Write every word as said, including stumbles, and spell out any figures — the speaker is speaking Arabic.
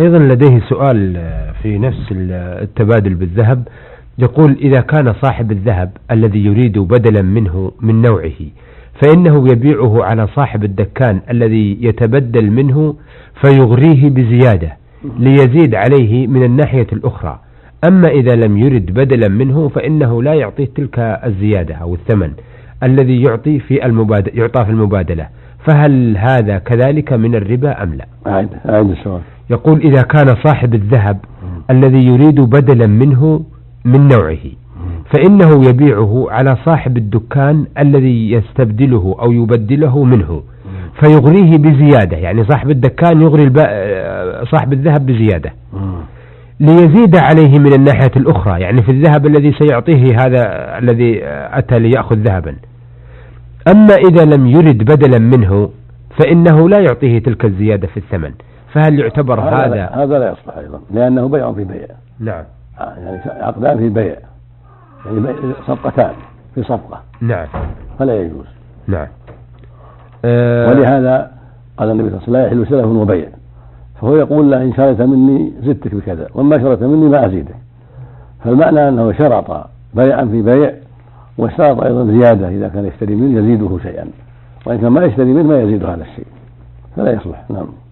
أيضا لديه سؤال في نفس التبادل بالذهب، يقول: إذا كان صاحب الذهب الذي يريد بدلا منه من نوعه فإنه يبيعه على صاحب الدكان الذي يتبدل منه فيغريه بزيادة ليزيد عليه من الناحية الأخرى، أما إذا لم يرد بدلا منه فإنه لا يعطيه تلك الزيادة أو الثمن الذي يعطي في المبادلة يعطى في المبادلة، فهل هذا كذلك من الربا أم لا؟ أعد أعد السؤال. يقول: إذا كان صاحب الذهب الذي يريد بدلا منه من نوعه فإنه يبيعه على صاحب الدكان الذي يستبدله أو يبدله منه فيغريه بزيادة، يعني صاحب الدكان يغري صاحب الذهب بزيادة ليزيد عليه من الناحية الأخرى، يعني في الذهب الذي سيعطيه هذا الذي أتى ليأخذ ذهبا. أما إذا لم يرد بدلا منه فإنه لا يعطيه تلك الزيادة في الثمن، فهل يعتبر هذا هذا, هذا لا يصلح أيضا، لأنه بيع في بيع. نعم. يعني عقدان في بيع، يعني صفقتان في صفقة. نعم. فلا يجوز. نعم. أه ولهذا قال النبي صلى الله عليه وسلم: لا يحل سلف وبيع. فهو يقول له: إن شريت مني زدتك بكذا، وما شريت مني ما أزيدك. فالمعنى أنه شرط بيعا في بيع، واشترط أيضا زيادة إذا كان يشتري منه يزيده شيئا، وإن كان ما يشتري منه ما يزيد هذا الشيء، فلا يصلح. نعم.